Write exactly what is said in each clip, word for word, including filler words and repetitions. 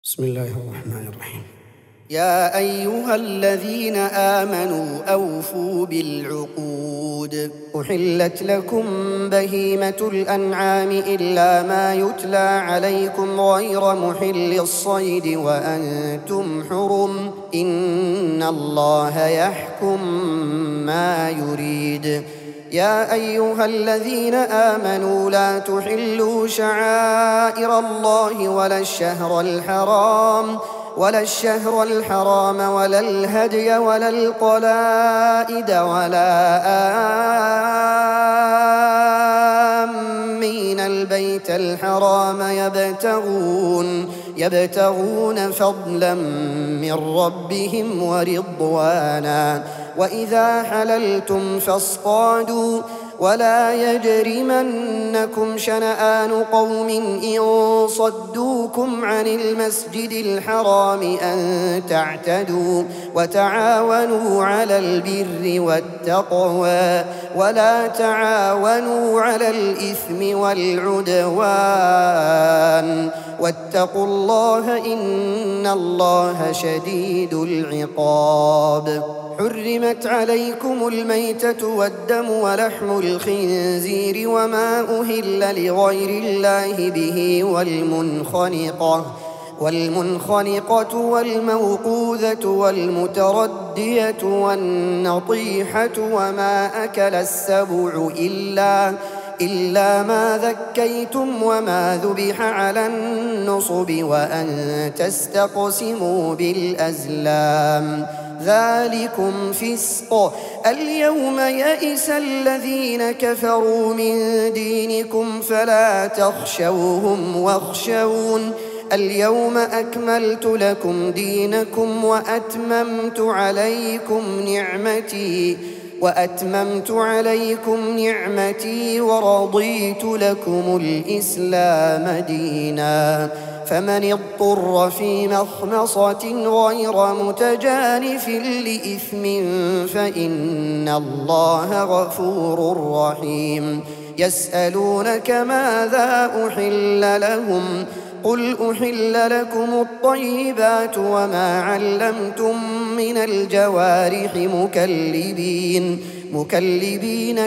بسم الله الرحمن الرحيم. يا أيها الذين آمنوا أوفوا بالعقود. أحلت لكم بهيمة الأنعام إلا ما يتلى عليكم غير محل الصيد وأنتم حرم، إن الله يحكم ما يريد. يا أيها الذين آمنوا لا تحلوا شعائر الله ولا الشهر الحرام ولا الشهر الحرام ولا الهدي ولا القلائد ولا آمين البيت الحرام يبتغون يبتغون فضلا من ربهم ورضوانا، وإذا حللتم فاصطادوا ولا يجرمنكم شنآن قوم إن صدوكم عن المسجد الحرام أن تعتدوا، وتعاونوا على البر والتقوى ولا تعاونوا على الإثم والعدوان، واتقوا الله إن الله شديد العقاب. حرمت عليكم الميتة والدم ولحم الخنزير وما أهل لغير الله به والمنخنقة والمنخنقة والموقوذة والمتردية والنطيحة وما أكل السبع إلا إلا ما ذكيتم وما ذبح على النصب وأن تستقسموا بالأزلام، ذلكم فسق. اليوم يئس الذين كفروا من دينكم فلا تخشوهم واخشون، اليوم أكملت لكم دينكم وأتممت عليكم نعمتي وأتممت عليكم نعمتي ورضيت لكم الإسلام دينا، فمن اضطر في مخمصة غير متجانف لإثم فإن الله غفور رحيم. يسألونك ماذا أحل لهم، قل أحل لكم الطيبات وما علمتم من الجوارح مكلبين مكلبين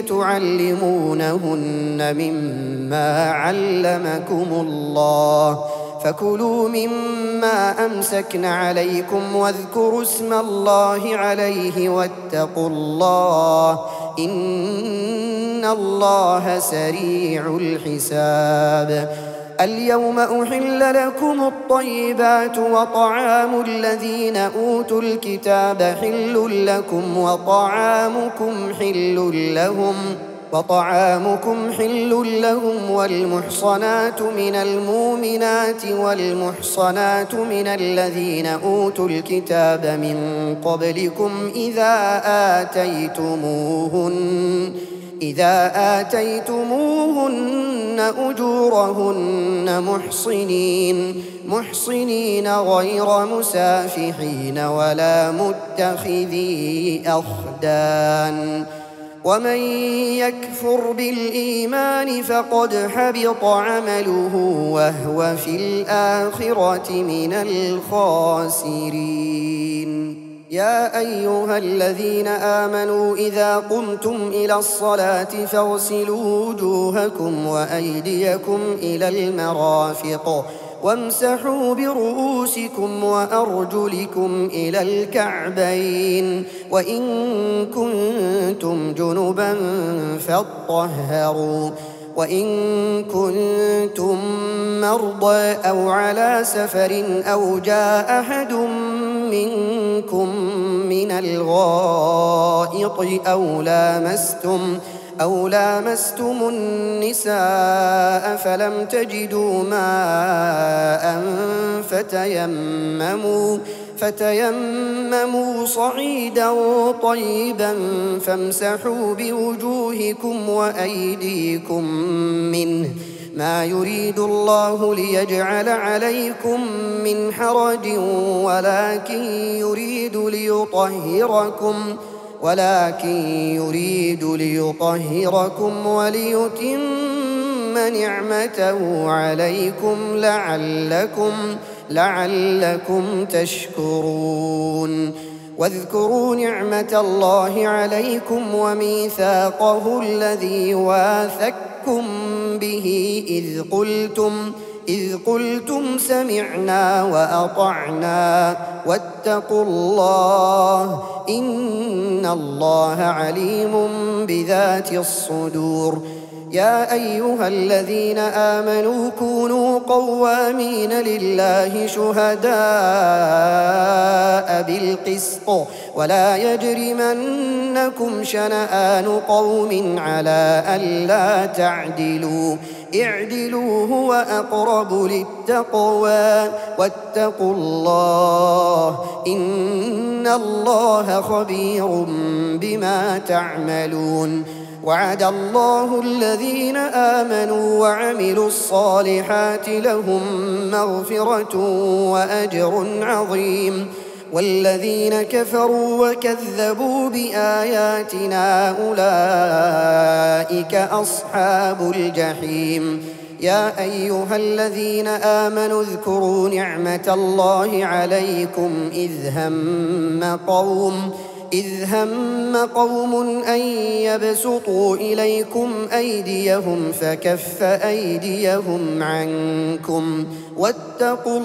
تعلمونهن مما علمكم الله، فكلوا مما أمسكن عليكم واذكروا اسم الله عليه واتقوا الله إن الله سريع الحساب. اليوم أحل لكم الطيبات وطعام الذين أوتوا الكتاب حل لكم وطعامكم حل لهم وطعامكم حل لهم والمحصنات من المؤمنات والمحصنات من الذين أوتوا الكتاب من قبلكم إذا آتيتموهن إذا آتيتموهن أجورهن محصنين محصنين غير مسافحين ولا متخذي أخدان، ومن يكفر بالإيمان فقد حبط عمله وهو في الآخرة من الخاسرين. يا أيها الذين آمنوا إذا قمتم إلى الصلاة فاغسلوا وجوهكم وأيديكم إلى المرافق وامسحوا برؤوسكم وأرجلكم إلى الكعبين، وإن كنتم جنبا فاطهروا، وإن كنتم مرضى أو على سفر أو جاء أحد منكم من الغائط أو لامستم أو لامستم النساء فلم تجدوا ماء فتيمموا فتيمموا صعيدا طيبا فامسحوا بوجوهكم وأيديكم منه، ما يريد الله ليجعل عليكم من حرج ولكن يريد ليطهركم ولكن يريد ليطهركم وليتم نعمته عليكم لعلكم لعلكم تشكرون واذكروا نعمة الله عليكم وميثاقه الذي واثقكم به إذ قلتم إذ قلتم سمعنا وأطعنا واتقوا الله إن الله عليم بذات الصدور. يا أيها الذين آمنوا كونوا قوامين لله شهداء بالقسط ولا يجرمنكم شنآن قوم على ألا تعدلوا اعدلوا هو أقرب للتقوى واتقوا الله إن الله خبير بما تعملون. وعد الله الذين آمنوا وعملوا الصالحات لهم مغفرة وأجر عظيم والذين كفروا وكذبوا بآياتنا أولئك أصحاب الجحيم. يا أيها الذين آمنوا اذكروا نعمة الله عليكم إذ هم قوم إذ هم قوم أن يبسطوا إليكم أيديهم فكف أيديهم عنكم واتقوا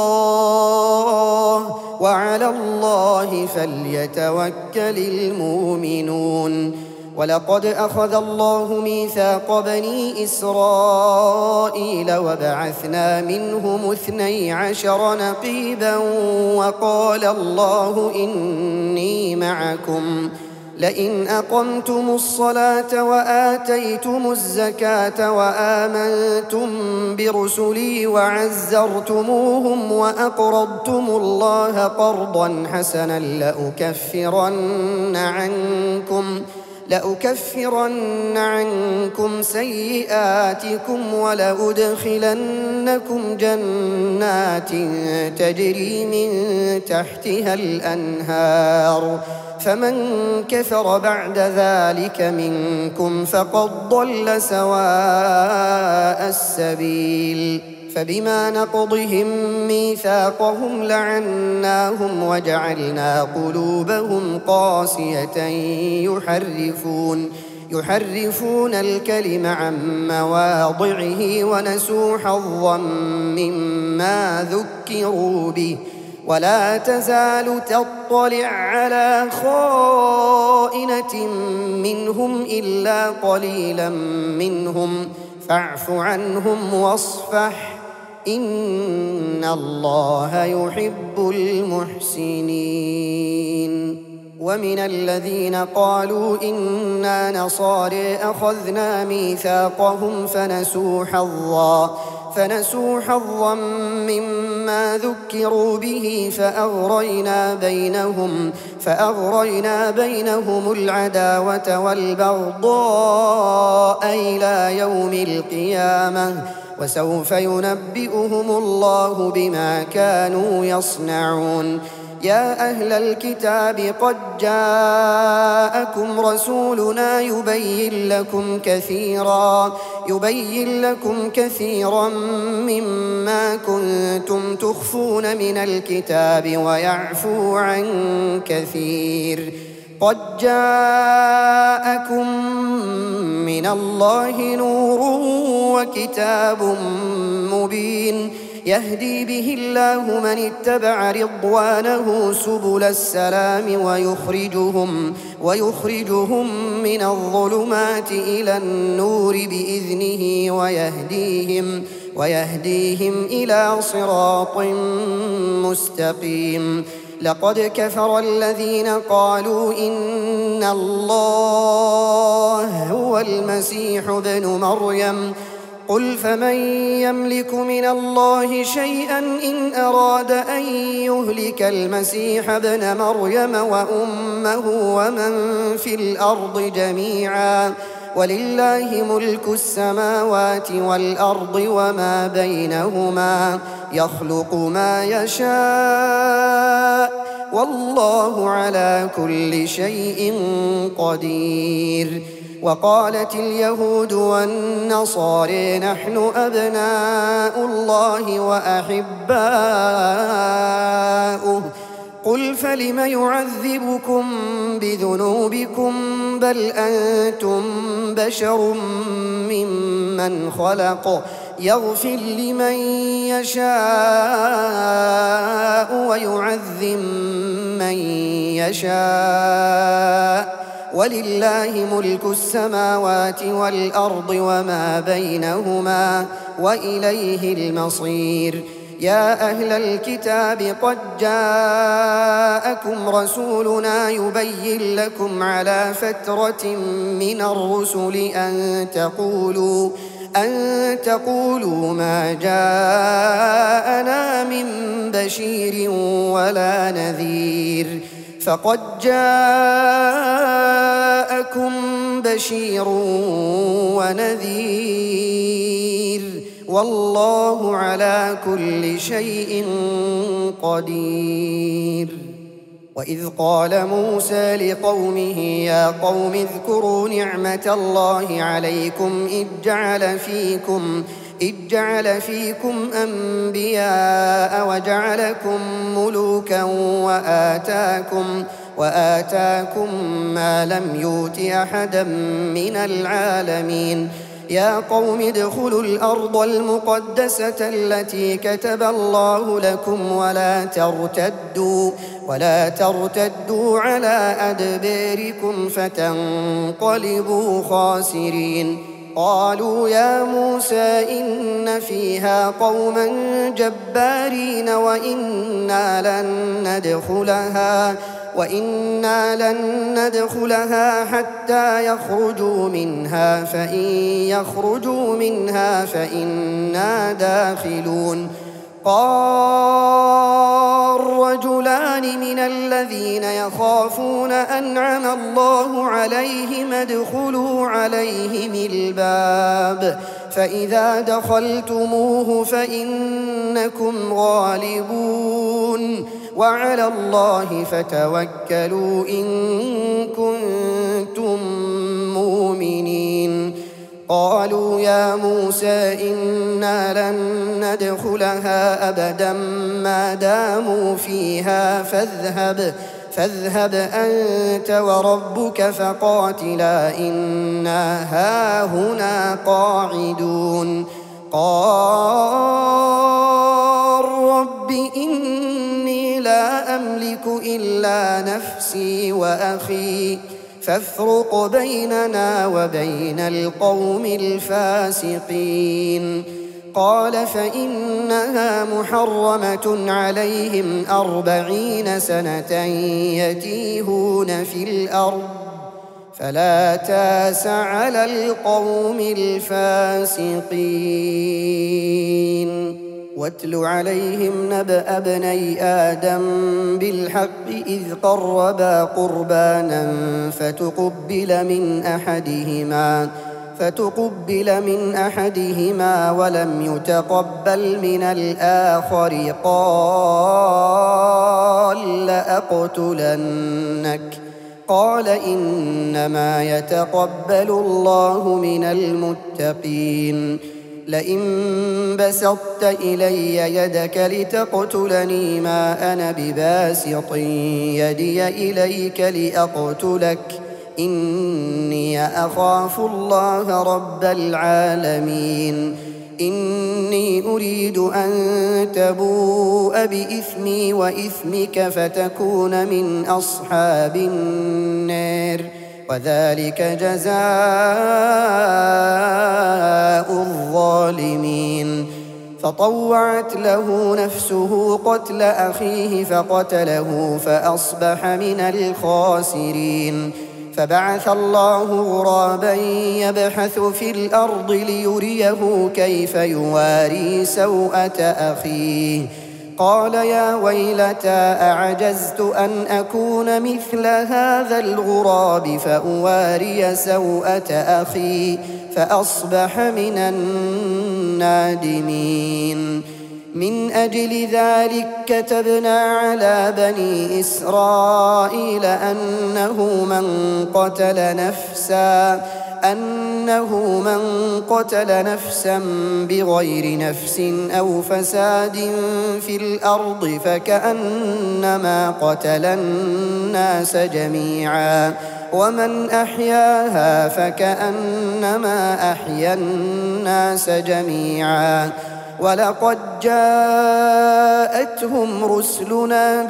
الله وعلى الله فليتوكل المؤمنون. ولقد أخذ الله ميثاق بني إسرائيل وبعثنا منهم اثني عشر نقيبا وقال الله إني معكم لئن أقمتم الصلاة وآتيتم الزكاة وآمنتم برسلي وعزرتموهم وأقرضتم الله قرضا حسنا لأكفرن عنكم لأكفرن عنكم سيئاتكم ولأدخلنكم جنات تجري من تحتها الأنهار فمن كفر بعد ذلك منكم فقد ضل سواء السبيل. فبما نقضهم ميثاقهم لعناهم وجعلنا قلوبهم قاسية يحرفون يحرفون الكلم عن مواضعه ونسوا حظا مما ذكروا به ولا تزال تطلع على خائنة منهم إلا قليلا منهم فاعف عنهم واصفح إن الله يحب المحسنين. ومن الذين قالوا إنا نصارى أخذنا ميثاقهم فنسوا حظا فنسوا حظا مما ذكروا به فأغرينا بينهم فأغرينا بينهم العداوة والبغضاء إلى يوم القيامة وسوف ينبئهم الله بما كانوا يصنعون. يا أهل الكتاب قد جاءكم رسولنا يبين لكم كثيرا يبين لكم كثيرا مما كنتم تخفون من الكتاب ويعفو عن كثير. قد جاءكم من الله نور وكتاب مبين يهدي به الله من اتبع رضوانه سبل السلام ويخرجهم ويخرجهم من الظلمات إلى النور بإذنه ويهديهم ويهديهم إلى صراط مستقيم. لقد كفر الذين قالوا إن الله هو المسيح ابن مريم قل فمن يملك من الله شيئا إن أراد أن يهلك المسيح ابن مريم وأمه ومن في الأرض جميعا ولله ملك السماوات والأرض وما بينهما يخلق ما يشاء والله على كل شيء قدير. وقالت اليهود والنصارى نحن أبناء الله وأحباؤه قل فلم يعذبكم بذنوبكم بل أنتم بشر ممن خلق يغفر لمن يشاء ويعذب من يشاء ولله ملك السماوات والأرض وما بينهما وإليه المصير. يا أهل الكتاب قد جاءكم رسولنا يبين لكم على فترة من الرسل أن تقولوا أن تقولوا ما جاءنا من بشير ولا نذير فقد جاءكم بشير ونذير والله على كل شيء قدير. وإذ قال موسى لقومه يا قوم اذكروا نعمة الله عليكم إذ جعل فيكم إذ جعل فيكم أنبياء وجعلكم ملوكا وآتاكم وآتاكم ما لم يؤت أحدا من العالمين. يا قوم ادخلوا الأرض المقدسة التي كتب الله لكم ولا ترتدوا ولا ترتدوا على أدباركم فتنقلبوا خاسرين. قالوا يا موسى إن فيها قوما جبارين وإنا لن ندخلها وإنا لن ندخلها حتى يخرجوا منها فإن يخرجوا منها فإنا داخلون. قال رجلان من الذين يخافون أنعم الله عليهم ادخلوا عليهم الباب فإذا دخلتموه فإنكم غالبون وعلى الله فتوكلوا إن كنتم مؤمنين. قالوا يا موسى إنا لن ندخلها أبدا ما داموا فيها فاذهب فاذهب أنت وربك فقاتلا إنا هاهنا قاعدون. قال رب إني لا أملك إلا نفسي وأخي فافرق بيننا وبين القوم الفاسقين. قال فإنها محرمة عليهم أربعين سنة يتيهون في الأرض فلا تاس على القوم الفاسقين. واتل عليهم نبأ ابني آدم بالحق إذ قربا قربانا فتقبل من أحدهما فتقبل من أحدهما ولم يتقبل من الآخر قال لأقتلنك قال إنما يتقبل الله من المتقين. لئن بسطت إلي يدك لتقتلني ما أنا بباسط يدي إليك لأقتلك إني أخاف الله رب العالمين. إني أريد أن تبوء بإثمي وإثمك فتكون من أصحاب النار وذلك جزاء الظالمين. فطوعت له نفسه قتل أخيه فقتله فأصبح من الخاسرين. فبعث الله غرابا يبحث في الأرض ليريه كيف يواري سوءة أخيه قال يا ويلتى أعجزت أن أكون مثل هذا الغراب فأواري سوءة أخي فأصبح من النادمين. من أجل ذلك كتبنا على بني إسرائيل أنه من قتل نفسا أنه من قتل نفسا بغير نفس أو فساد في الأرض فكأنما قتل الناس جميعا ومن أحياها فكأنما أحيا الناس جميعا ولقد جاءتهم رسلنا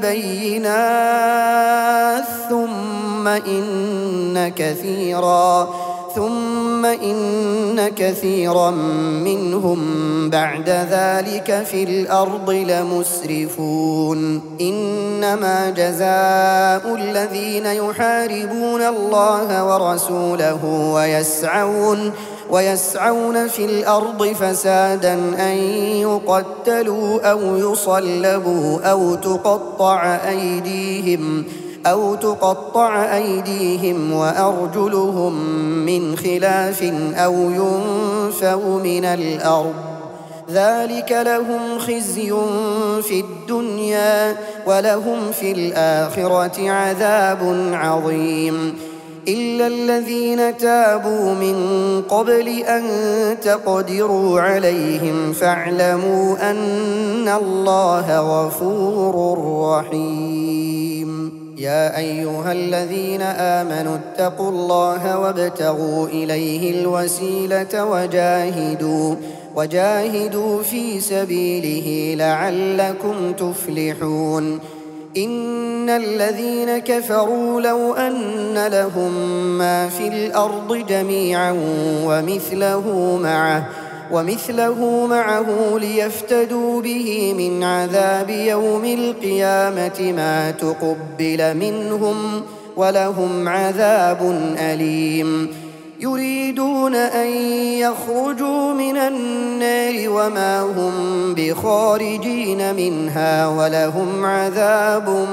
بالبينات ثم إن كثيرا ثم إن كثيرا منهم بعد ذلك في الأرض لمسرفون إنما جزاء الذين يحاربون الله ورسوله ويسعون ويسعون في الأرض فسادا أن يقتلوا أو يصلبوا أو تقطع أيديهم أو تقطع أيديهم وأرجلهم من خلاف أو ينفوا من الأرض ذلك لهم خزي في الدنيا ولهم في الآخرة عذاب عظيم إلا الذين تابوا من قبل أن تقدروا عليهم فاعلموا أن الله غفور رحيم يا أيها الذين آمنوا اتقوا الله وابتغوا إليه الوسيلة وجاهدوا وجاهدوا في سبيله لعلكم تفلحون إن الذين كفروا لو أن لهم ما في الأرض جميعا ومثله معه ومثله معه ليفتدوا به من عذاب يوم القيامة ما تقبل منهم ولهم عذاب أليم يريدون أن يخرجوا من النار وما هم بخارجين منها ولهم عذاب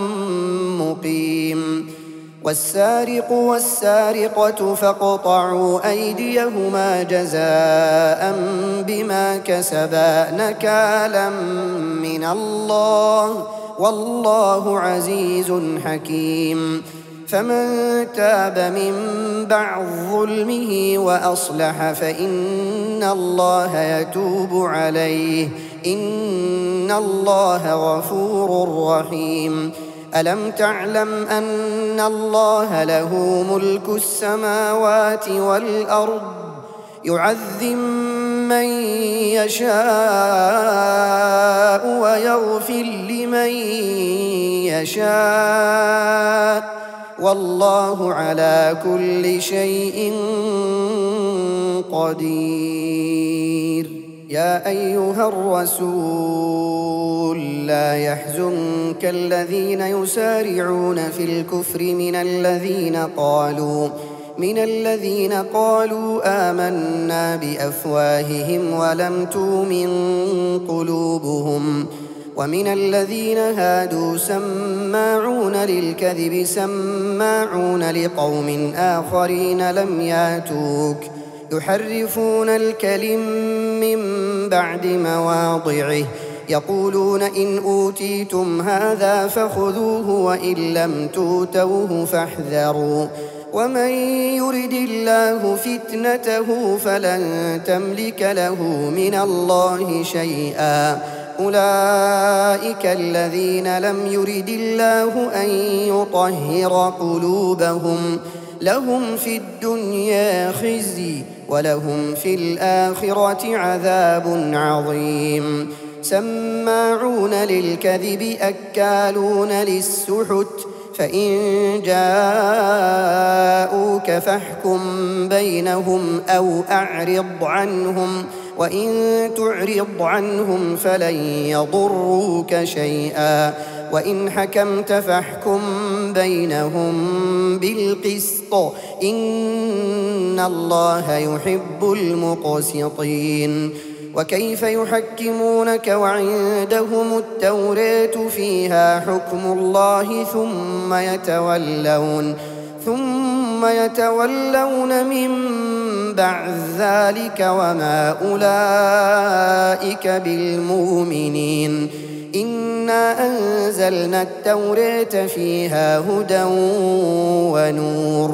مقيم والسارق والسارقة فاقطعوا أيديهما جزاء بما كسبا نكالا من الله والله عزيز حكيم فمن تاب من بعد ظلمه وأصلح فإن الله يتوب عليه إن الله غفور رحيم ألم تعلم أن الله له ملك السماوات والأرض يعذب من يشاء ويغفر لمن يشاء والله على كل شيء قدير يا أيها الرسول لا يحزنك الذين يسارعون في الكفر من الذين قالوا من الذين قالوا آمنا بأفواههم ولم تؤمن قلوبهم ومن الذين هادوا سماعون للكذب سماعون لقوم آخرين لم ياتوك يحرفون الكلم من بعد مواضعه يقولون إن أوتيتم هذا فخذوه وإن لم تؤتوه فاحذروا ومن يرد الله فتنته فلن تملك له من الله شيئا أولئك الذين لم يرد الله أن يطهر قلوبهم لهم في الدنيا خزي ولهم في الآخرة عذاب عظيم سماعون للكذب أكالون للسحت فإن جاءوك فاحكم بينهم أو أعرض عنهم وإن تعرض عنهم فلن يضروك شيئا وإن حكمت فاحكم بينهم بالقسط إن الله يحب المقسطين وكيف يحكمونك وعندهم التوراة فيها حكم الله ثم يتولون ثم يتولون من بعد ذلك وما أولئك بالمؤمنين إنا أنزلنا التوراة فيها هدى ونور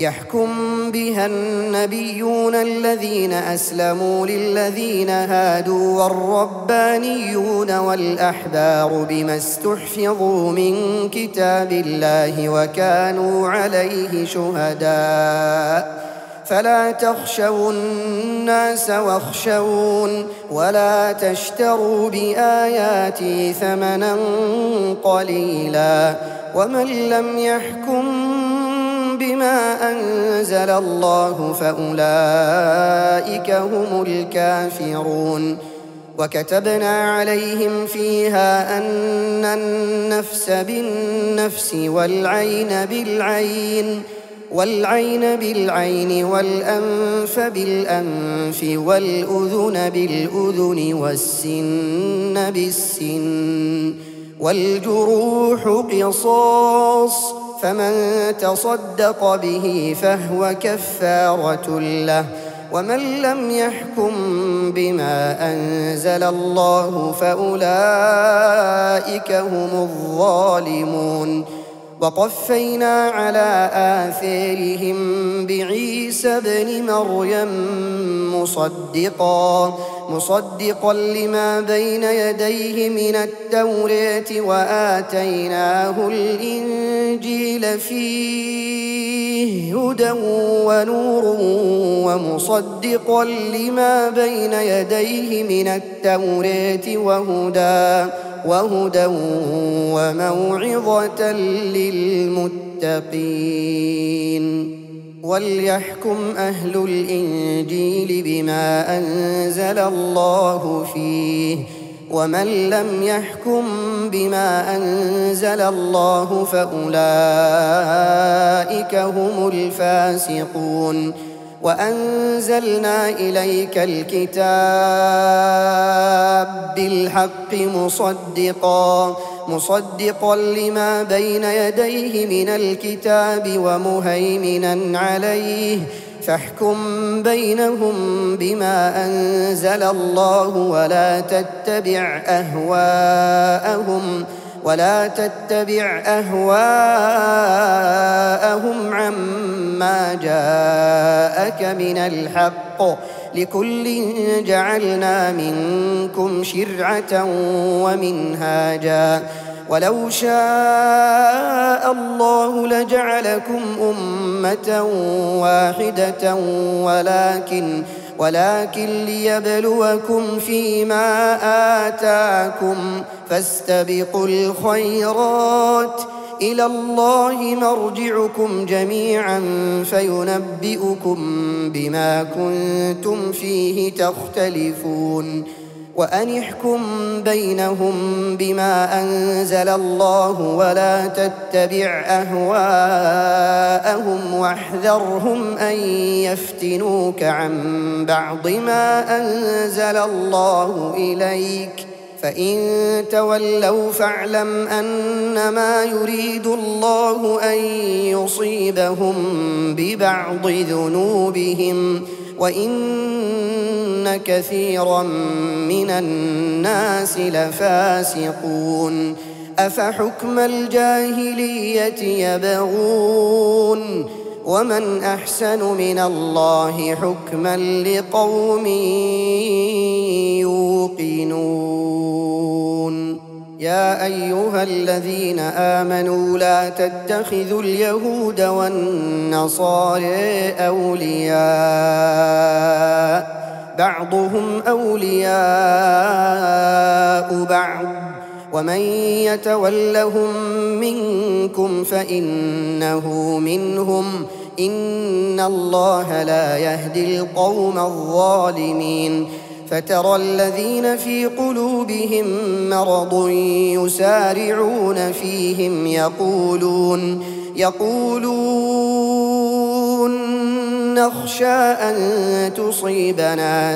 يحكم بها النبيون الذين أسلموا للذين هادوا والربانيون والأحبار بما استحفظوا من كتاب الله وكانوا عليه شهداء فلا تخشوا الناس واخشون ولا تشتروا بآياتي ثمنا قليلا ومن لم يحكم بما أنزل الله فأولئك هم الكافرون وكتبنا عليهم فيها أن النفس بالنفس والعين بالعين والعين بالعين والأنف بالأنف والأذن بالأذن والسن بالسن والجروح قصاص فمن تصدق به فهو كفارة له ومن لم يحكم بما أنزل الله فأولئك هم الظالمون وقفينا على آثارهم بعيسى ابن مريم مصدقا مصدقا لما بين يديه من التوراة وآتيناه الإنجيل فيه هدى ونور ومصدقا لما بين يديه من التوراة وهدى وهدى وموعظة للمتقين وليحكم أهل الإنجيل بما أنزل الله فيه ومن لم يحكم بما أنزل الله فأولئك هم الفاسقون وأنزلنا إليك الكتاب بالحق مصدقا مصدقا لما بين يديه من الكتاب ومهيمنا عليه فاحكم بينهم بما أنزل الله ولا تتبع أهواءهم ولا تتبع أهواءهم عما جاءك من الحق لكل جعلنا منكم شرعة ومنهاجا ولو شاء الله لجعلكم أمة واحدة ولكن ولكن ليبلوكم فيما آتاكم فاستبقوا الخيرات إلى الله مرجعكم جميعا فينبئكم بما كنتم فيه تختلفون وأن احكم بينهم بما أنزل الله ولا تتبع أهواءهم واحذرهم أن يفتنوك عن بعض ما أنزل الله إليك فإن تولوا فاعلم أنما يريد الله أن يصيبهم ببعض ذنوبهم وإن كثيرا من الناس لفاسقون أفحكم الجاهلية يبغون ومن أحسن من الله حكما لقوم يوقنون يا أيها الذين آمنوا لا تتخذوا اليهود والنصارى أولياء بعضهم أولياء بعض ومن يتولهم منكم فإنه منهم إن الله لا يهدي القوم الظالمين فترى الذين في قلوبهم مرض يسارعون فيهم يقولون يقولون نخشى أن تصيبنا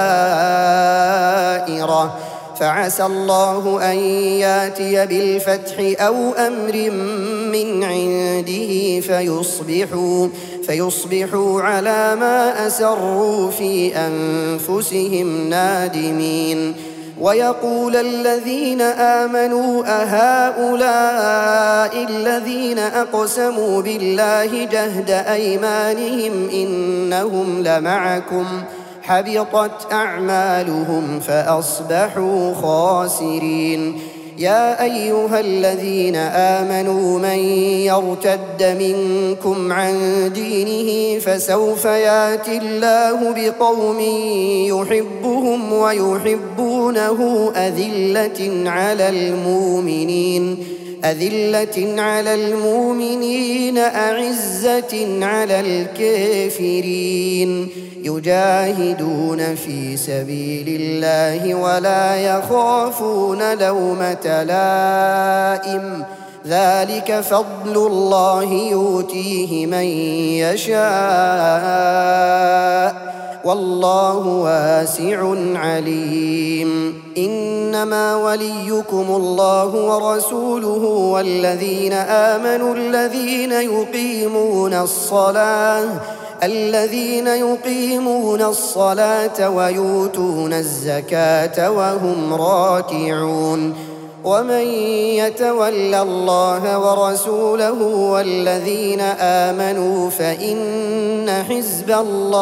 دائرة فعسى الله أن ياتي بالفتح أو أمر من عنده فيصبحوا فيصبحوا على ما أسروا في أنفسهم نادمين ويقول الذين آمنوا أهؤلاء الذين أقسموا بالله جهد أيمانهم إنهم لمعكم حبطت أعمالهم فأصبحوا خاسرين. يا أيها الذين آمنوا من يرتد منكم عن دينه فسوف يأتي الله بقوم يحبهم ويحبونه أذلة على المؤمنين أذلة على المؤمنين أعزة على الكافرين يجاهدون في سبيل الله ولا يخافون لومة لائم ذلك فضل الله يؤتيه من يشاء والله واسع عليم. إنما وليكم الله ورسوله والذين آمنوا الذين يقيمون الصلاة الذين يقيمون الصلاة ويؤتون الزكاة وهم راكعون. ومن يتول الله ورسوله والذين آمنوا فإن حزب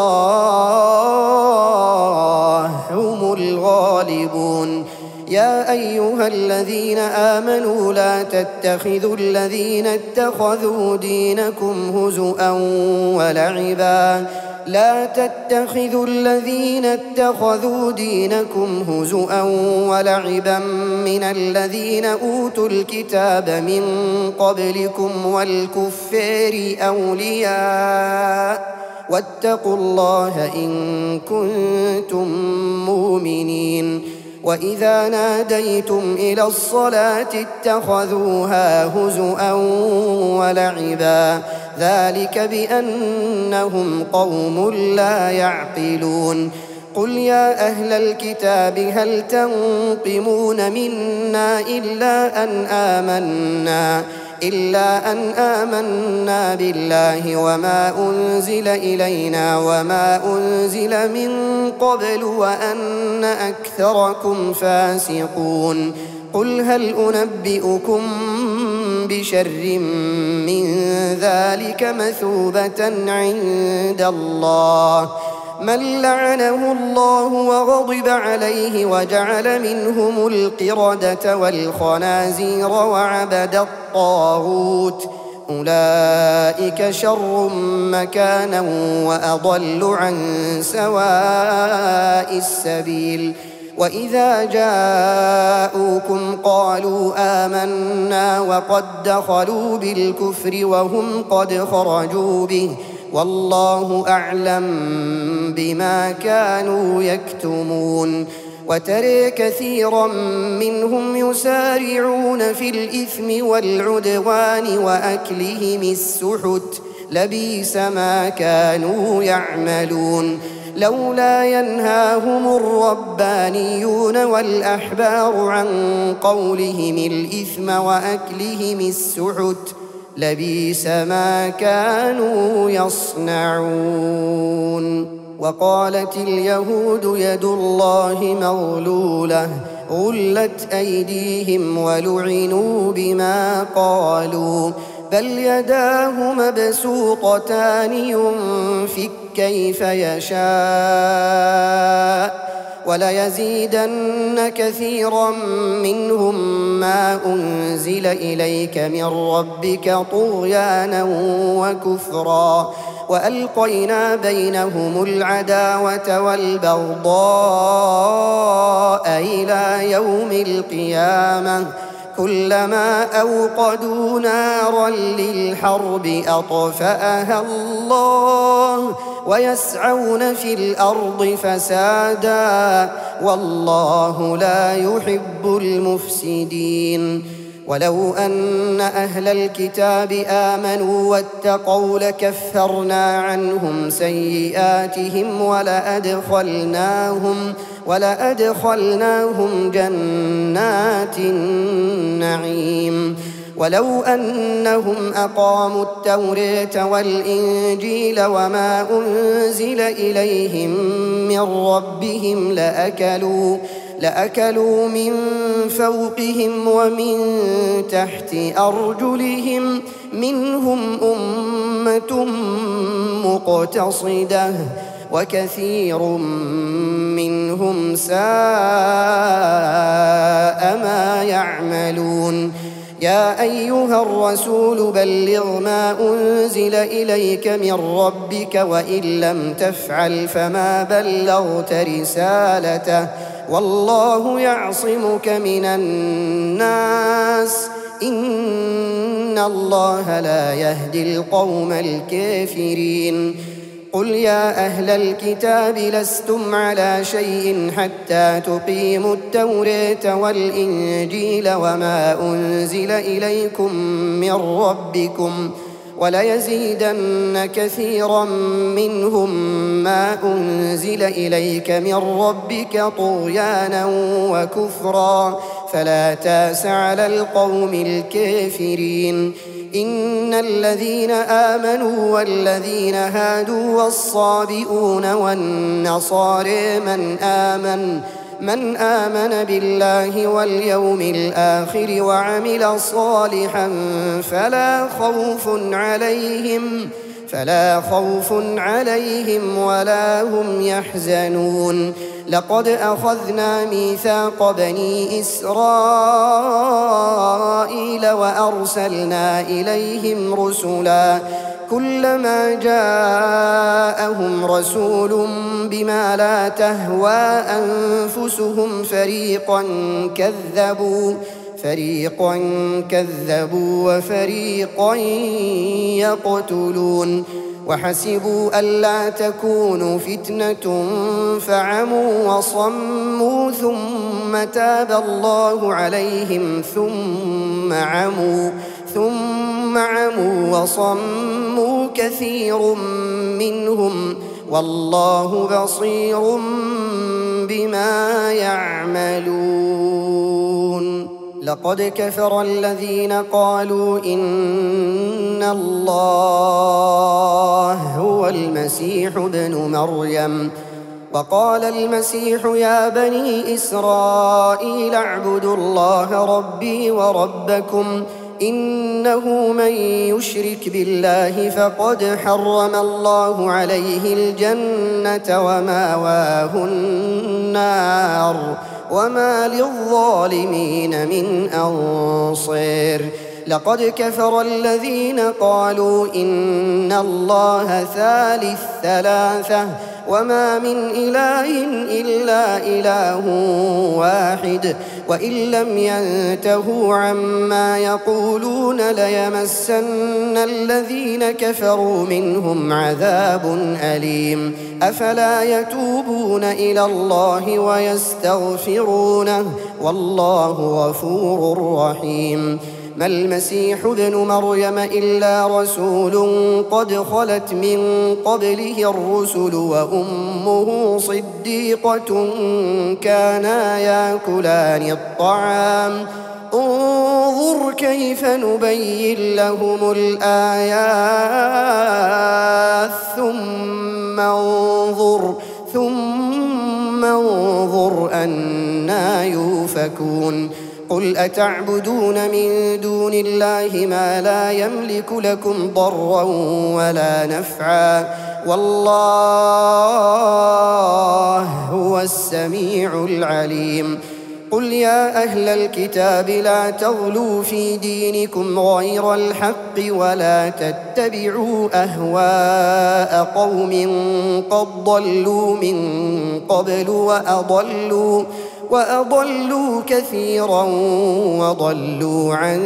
الله هم الغالبون. يا أيها الذين آمنوا لا تتخذوا الذين اتخذوا دينكم هزؤا ولعبا لا تتخذوا الذين اتخذوا دينكم هزؤا ولعبا من الذين أوتوا الكتاب من قبلكم والكفار أولياء واتقوا الله إن كنتم مؤمنين. وإذا ناديتم إلى الصلاة اتخذوها هزؤا ولعبا ذلك بأنهم قوم لا يعقلون. قل يا أهل الكتاب هل تنقمون منا إلا أن آمنا إلا أن آمنا بالله وما أنزل إلينا وما أنزل من قبل وأن أكثركم فاسقون. قل هل أنبئكم بشر من ذلك مثوبة عند الله من لعنه الله وغضب عليه وجعل منهم القردة والخنازير وعبد الطاغوت أولئك شر مكانا وأضل عن سواء السبيل. وإذا جاءوكم قالوا آمنا وقد دخلوا بالكفر وهم قد خرجوا به والله أعلم بما كانوا يكتمون. وترى كثيرا منهم يسارعون في الإثم والعدوان وأكلهم السحت لبئس ما كانوا يعملون. لولا ينهاهم الربانيون والأحبار عن قولهم الإثم وأكلهم السحت لبئس ما كانوا يصنعون. وقالت اليهود يد الله مغلولة غلت أيديهم ولعنوا بما قالوا بل يداه مبسوطتان ينفق كيف يشاء وليزيدن كثيرا منهم ما أنزل إليك من ربك طغيانا وكفرا وألقينا بينهم العداوة والبغضاء إلى يوم القيامة كلما أوقدوا نارا للحرب أطفأها الله ويسعون في الأرض فسادا والله لا يحب المفسدين. ولو أن أهل الكتاب آمنوا واتقوا لكفرنا عنهم سيئاتهم ولأدخلناهم ولأدخلناهم جنات النعيم. ولو أنهم أقاموا التوراة والإنجيل وما أنزل إليهم من ربهم لأكلوا لأكلوا من فوقهم ومن تحت أرجلهم منهم أمة مقتصدة وكثير منهم ساء ما يعملون. يا أيها الرسول بلغ ما أنزل إليك من ربك وإن لم تفعل فما بلغت رسالته والله يعصمك من الناس إن الله لا يهدي القوم الكافرين. قل يا أهل الكتاب لستم على شيء حتى تقيموا التوراة والإنجيل وما أنزل إليكم من ربكم وليزيدن كثيرا منهم ما أنزل إليك من ربك طغيانا وكفرا فلا تاس على القوم الكافرين. إن الذين آمنوا والذين هادوا والصابئون والنصارى من آمن من آمن بالله واليوم الآخر وعمل صالحا فلا خوف عليهم فلا خوف عليهم ولا هم يحزنون. لقد أخذنا ميثاق بني إسرائيل وأرسلنا إليهم رسلا كلما جاءهم رسول بما لا تهوى أنفسهم فريقا كذبوا فريقا كذبوا وفريقا يقتلون. وحسبوا ألا تكون فتنة فعموا وصموا ثم تاب الله عليهم ثم عموا ثم عموا وصموا كثير منهم والله بصير بما يعملون. لقد كفر الذين قالوا إن الله هو المسيح ابن مريم وقال المسيح يا بني إسرائيل اعبدوا الله ربي وربكم إنه من يشرك بالله فقد حرم الله عليه الجنة ومأواه النار وما للظالمين من أنصير. لقد كفر الذين قالوا إن الله ثالث ثلاثة وما من إله إلا إله واحد وإن لم ينتهوا عما يقولون ليمسن الذين كفروا منهم عذاب أليم. أفلا يتوبون إلى الله ويستغفرونه والله غفور رحيم. ما المسيح ابن مريم إلا رسول قد خلت من قبله الرسل وأمه صديقة كانا يأكلان الطعام انظر كيف نبين لهم الآيات ثم انظر ثم انظر أنى يؤفكون. قل أتعبدون من دون الله ما لا يملك لكم ضرا ولا نفعا والله هو السميع العليم. قل يا أهل الكتاب لا تغلوا في دينكم غير الحق ولا تتبعوا أهواء قوم قد ضلوا من قبل وأضلوا وأضلوا كثيرا وضلوا عن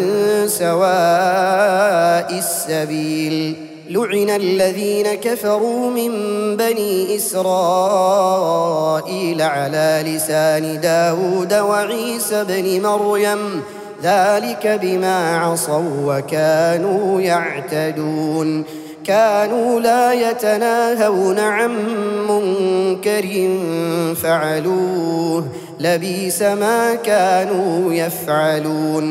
سواء السبيل. لعن الذين كفروا من بني إسرائيل على لسان داود وعيسى بن مريم ذلك بما عصوا وكانوا يعتدون. كانوا لا يتناهون عن منكر فعلوه لبئس ما كانوا يفعلون.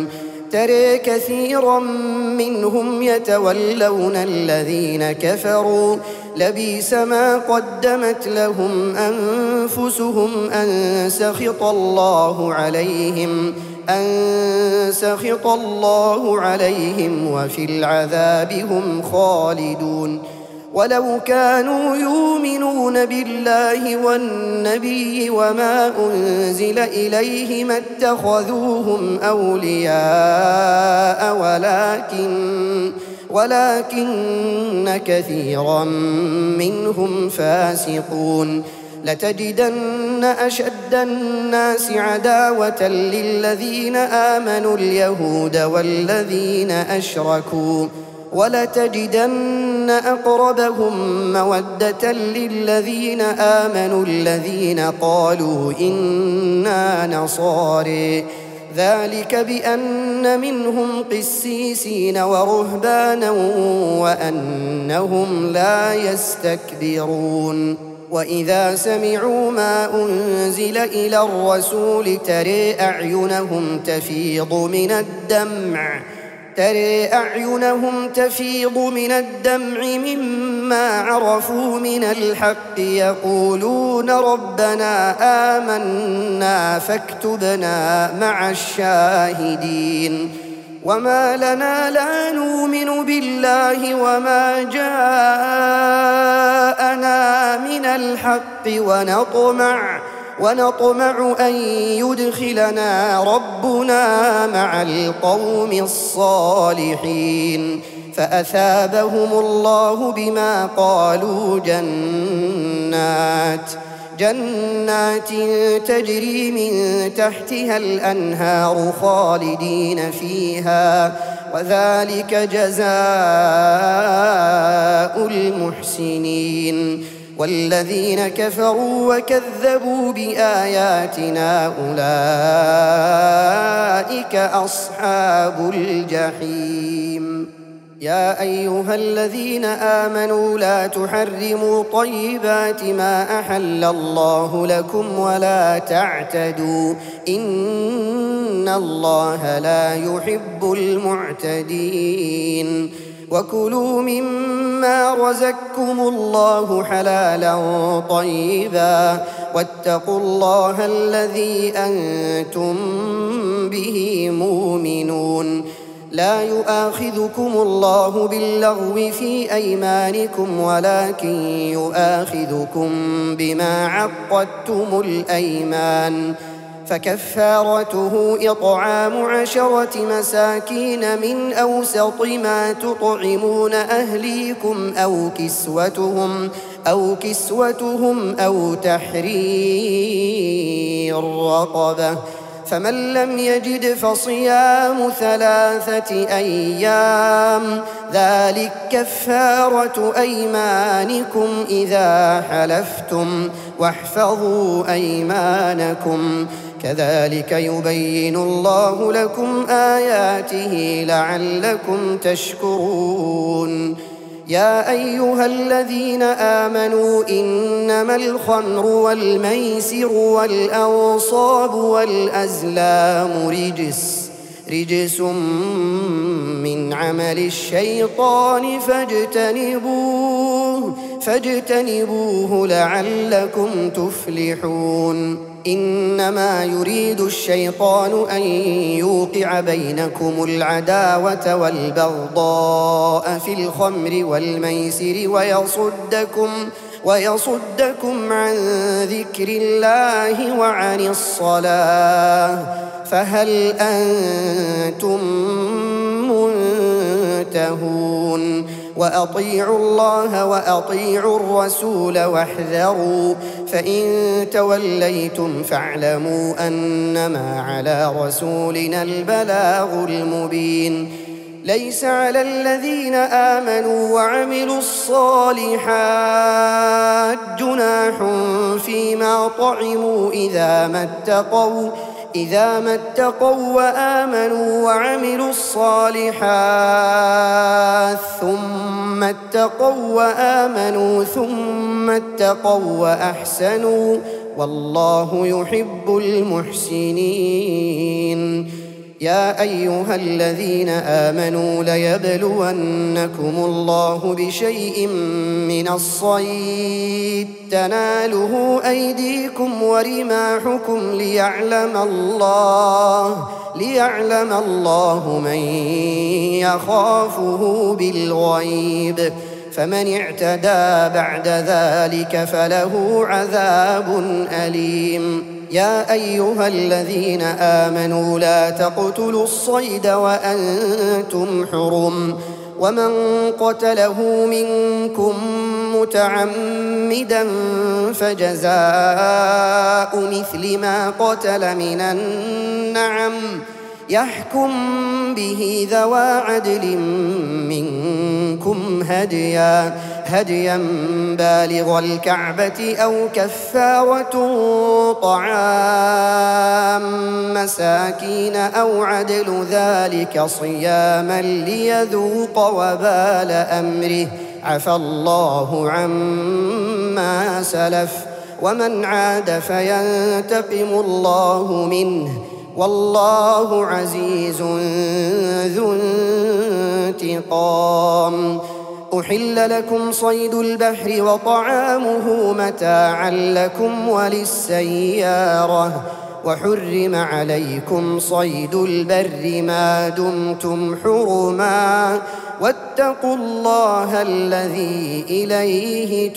ترى كثيرا منهم يتولون الذين كفروا لبئس ما قدمت لهم أنفسهم أن سخط الله عليهم أن سخط الله عليهم وفي العذاب هم خالدون ولو كانوا يؤمنون بالله والنبي وما أنزل إليه ما اتخذوهم أولياء ولكن ولكن كثيرا منهم فاسقون لتجدن أشد الناس عداوة للذين آمنوا اليهود والذين أشركوا ولتجدن أقربهم مودة للذين آمنوا الذين قالوا إنا نصارى ذلك بأن منهم قسيسين ورهبانا وأنهم لا يستكبرون وإذا سمعوا ما أنزل إلى الرسول ترى أعينهم تفيض من الدمع ترى أعينهم تفيض من الدمع مما عرفوا من الحق يقولون ربنا آمنا فاكتبنا مع الشاهدين وما لنا لا نؤمن بالله وما جاءنا من الحق ونطمع ونطمع أن يدخلنا ربنا مع القوم الصالحين فأثابهم الله بما قالوا جنات جنات تجري من تحتها الأنهار خالدين فيها وذلك جزاء المحسنين والذين كفروا وكذبوا بآياتنا أولئك أصحاب الجحيم يا أيها الذين آمنوا لا تحرموا طيبات ما أحل الله لكم ولا تعتدوا إن الله لا يحب المعتدين وكلوا مما رزقكم الله حلالا طيبا واتقوا الله الذي أنتم به مؤمنون لا يؤاخذكم الله باللغو في أيمانكم ولكن يؤاخذكم بما عقدتم الأيمان فكفارته إطعام عشرة مساكين من أوسط ما تطعمون أهليكم أو كسوتهم أو كسوتهم أو تحرير رقبة فمن لم يجد فصيام ثلاثة أيام ذلك كفارة أيمانكم إذا حلفتم واحفظوا أيمانكم كذلك يبين الله لكم آياته لعلكم تشكرون يا أيها الذين آمنوا إنما الخمر والميسر والأنصاب والأزلام رجس رجس من عمل الشيطان فاجتنبوه فاجتنبوه لعلكم تفلحون إنما يريد الشيطان أن يوقع بينكم العداوة والبغضاء في الخمر والميسر ويصدكم ويصدكم عن ذكر الله وعن الصلاة فهل أنتم منتهون وأطيعوا الله وأطيعوا الرسول واحذروا فإن توليتم فاعلموا أنما على رسولنا البلاغ المبين ليس على الذين آمنوا وعملوا الصالحات جناح فيما طعموا إذا ما اتقوا إذا ما اتقوا وآمنوا وعملوا الصالحات ثم اتقوا وآمنوا ثم اتقوا وأحسنوا والله يحب المحسنين يا أيها الذين آمنوا ليبلونكم الله بشيء من الصيد تناله أيديكم ورماحكم ليعلم الله ليعلم الله من يخافه بالغيب، فمن اعتدى بعد ذلك فله عذاب أليم. يا أيها الذين آمنوا لا تقتلوا الصيد وأنتم حرم، ومن قتله منكم متعمدا فجزاء مثل ما قتل من النعم يحكم به ذوى عدل منكم هديا هديا بالغ الكعبة أو كفارة طعام مساكين أو عدل ذلك صياما ليذوق وبال أمره، عفى الله عما سلف، ومن عاد فينتقم الله منه، والله عزيز ذو انتقام. أحل لكم صيد البحر وطعامه متاعا لكم وللسيارة، وحرم عليكم صيد البر ما دمتم حرما، واتقوا الله الذي إليه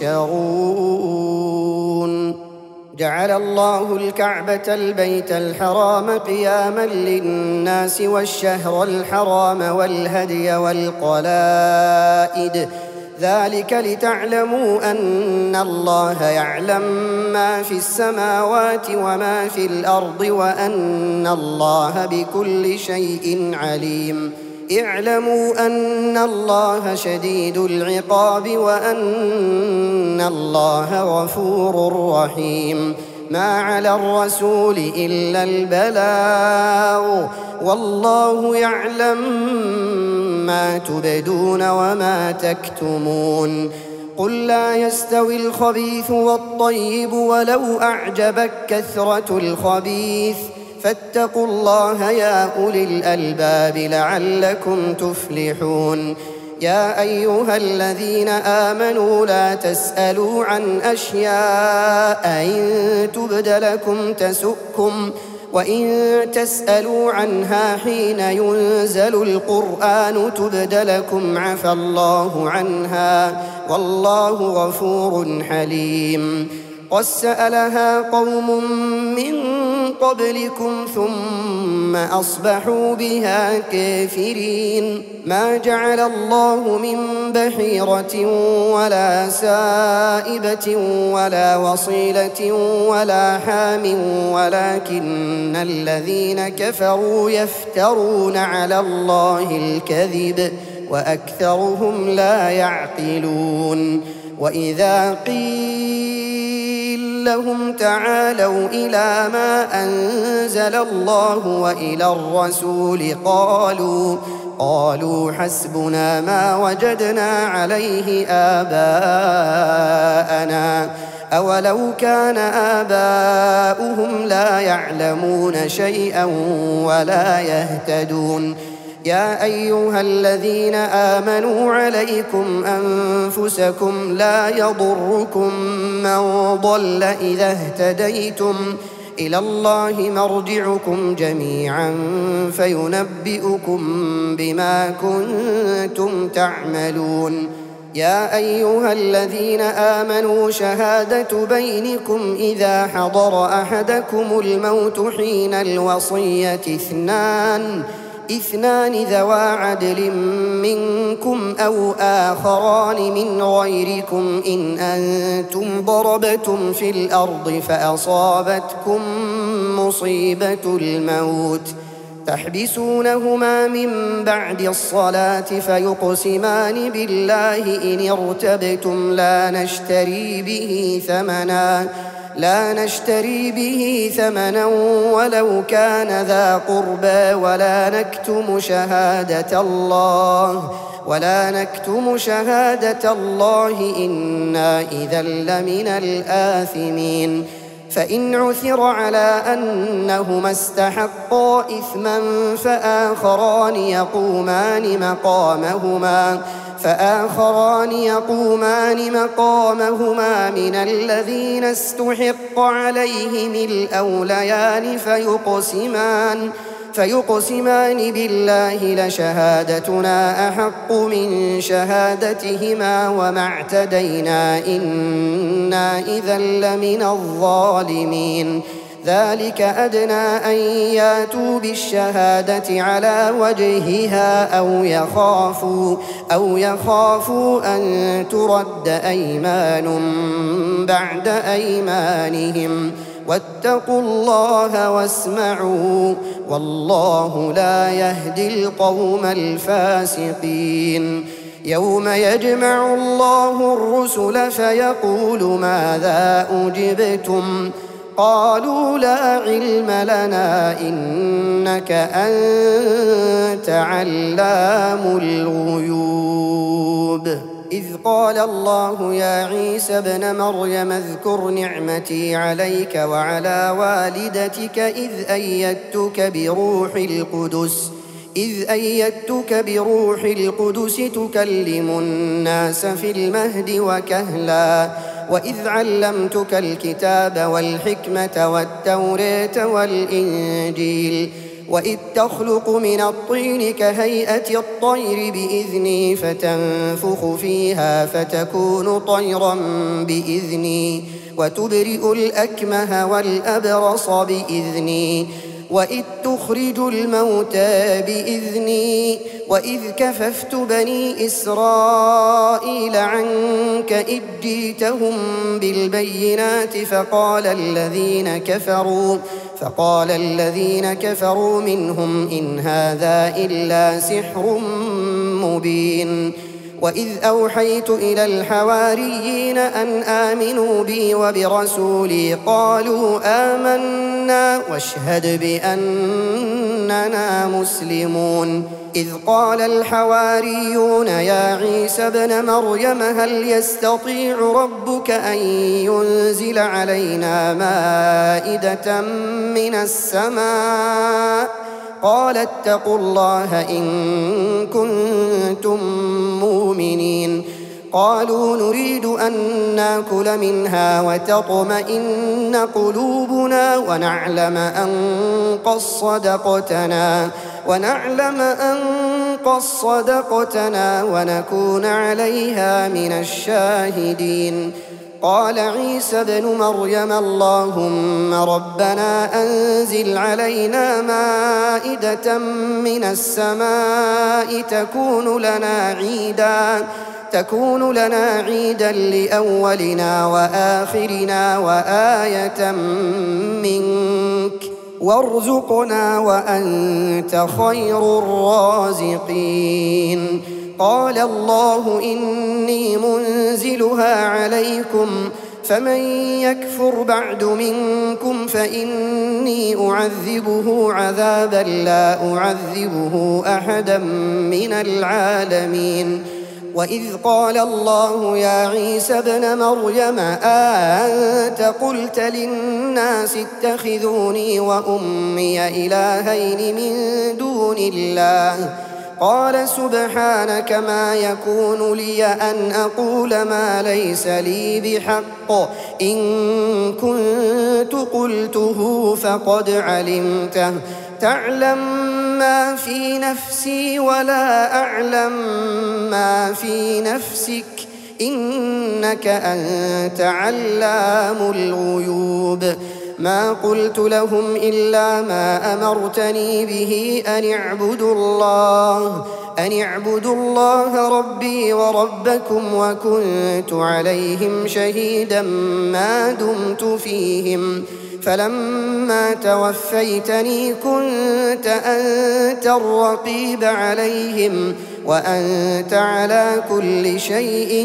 تحشرون. جعل الله الكعبة البيت الحرام قياما للناس والشهر الحرام والهدي والقلائد، ذلك لتعلموا أن الله يعلم ما في السماوات وما في الأرض وأن الله بكل شيء عليم. اعلموا أن الله شديد العقاب وأن الله غفور رحيم. ما على الرسول إلا البلاغ، والله يعلم ما تبدون وما تكتمون. قل لا يستوي الخبيث والطيب ولو أعجبك كثرة الخبيث، فاتقوا الله يا أولي الألباب لعلكم تفلحون. يا أيها الذين آمنوا لا تسألوا عن أشياء إن تبد لكم تسؤكم، وإن تسألوا عنها حين ينزل القرآن تبد لكم عفى الله عنها، والله غفور حليم. قد سألها قوم من قبلكم ثم أصبحوا بها كافرين. ما جعل الله من بحيرة ولا سائبة ولا وصيلة ولا حام، ولكن الذين كفروا يفترون على الله الكذب وأكثرهم لا يعقلون. وإذا قيل لهم تعالوا إلى ما أنزل الله وإلى الرسول قالوا قالوا حسبنا ما وجدنا عليه آباءنا أولو كان آباؤهم لا يعلمون شيئا ولا يهتدون. يا أيها الذين آمنوا عليكم أنفسكم لا يضركم من ضل إذا اهتديتم، إلى الله مرجعكم جميعا فينبئكم بما كنتم تعملون. يا أيها الذين آمنوا شهادة بينكم إذا حضر أحدكم الموت حين الوصية اثنان اثنان ذوى عدل منكم أو آخران من غيركم إن أنتم ضربتم في الأرض فأصابتكم مصيبة الموت تحبسونهما من بعد الصلاة فيقسمان بالله إن ارتبتم لا نشتري به ثمنا لا نشتري به ثمنا ولو كان ذا قربى ولا نكتم شهادة الله ولا نكتم شهادة الله إنا إذا لمن الآثمين. فإن عثر على أنهما استحقا إثما فآخران يقومان مقامهما فآخران يقومان مقامهما من الذين استحق عليهم الأوليان فيقسمان فيقسمان بالله لشهادتنا أحق من شهادتهما وما اعتدينا إنا إذا لمن الظالمين. ذلك أدنى أن ياتوا بالشهادة على وجهها أو يخافوا أو يخافوا أن ترد أيمان بعد أيمانهم واتقوا الله واسمعوا والله لا يهدي القوم الفاسقين. يوم يجمع الله الرسل فيقول ماذا أجبتم قالوا لا علم لنا إنك أنت علام الغيوب. إذ قال الله يا عيسى ابن مريم اذكر نعمتي عليك وعلى والدتك إذ أيدتك بروح القدس إذ أيدتك بروح القدس تكلم الناس في المهد وكهلا وإذ علمتك الكتاب والحكمة والتوراة والإنجيل وإذ تخلق من الطين كهيئة الطير بإذني فتنفخ فيها فتكون طيرا بإذني وتبرئ الأكمه والأبرص بإذني وإذ تخرج الموتى بإذني وإذ كففت بني إسرائيل عنك إذ جئتهم بالبينات فقال الذين كفروا فقال الذين كفروا منهم إن هذا إلا سحر مبين. وإذ أوحيت إلى الحواريين أن آمنوا بي وبرسولي قالوا آمنا واشهد بأننا مسلمون. إذ قال الحواريون يا عيسى ابن مريم هل يستطيع ربك أن ينزل علينا مائدة من السماء قال اتقوا الله إن كنتم مؤمنين. قالوا نريد أن ناكل منها وتطمئن قلوبنا ونعلم أن قد صدقتنا ونعلم أن قد صدقتنا ونكون عليها من الشاهدين. قال عيسى ابن مريم اللهم ربنا أنزل علينا مائدة من السماء تكون لنا عيدا تكون لنا عيدا لأولنا وآخرنا وآية منك وارزقنا وأنت خير الرازقين. قال الله إني منزلها عليكم فمن يكفر بعد منكم فإني أعذبه عذابا لا أعذبه أحدا من العالمين. وإذ قال الله يا عيسى ابن مريم أأنت قلت للناس اتخذوني وأمي إلهين من دون الله قال سبحانك ما يكون لي أن أقول ما ليس لي بحق إن كنت قلته فقد علمته تعلم ما في نفسي ولا أعلم ما في نفسك إنك أنت علام الغيوب. ما قلت لهم إلا ما أمرتني به أن اعبدوا الله أن اعبدوا الله ربي وربكم وكنت عليهم شهيدا ما دمت فيهم فلما توفيتني كنت أنت الرقيب عليهم وأنت على كل شيء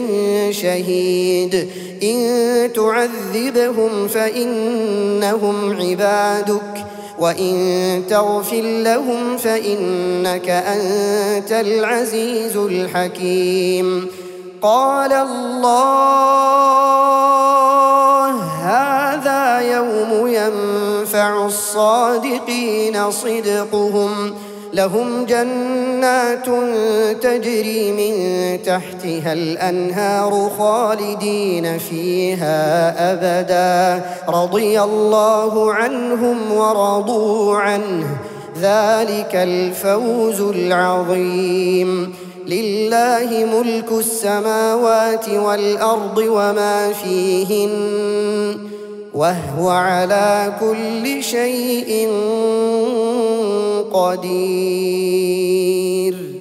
شهيد. إن تعذبهم فإنهم عبادك وإن تغفر لهم فإنك أنت العزيز الحكيم. قال الله هذا يوم ينفع الصادقين صدقهم لهم جنات تجري من تحتها الأنهار خالدين فيها أبدا رضي الله عنهم ورضوا عنه ذلك الفوز العظيم لله ملك السماوات والأرض وما فيهن وهو على كل شيء قدير.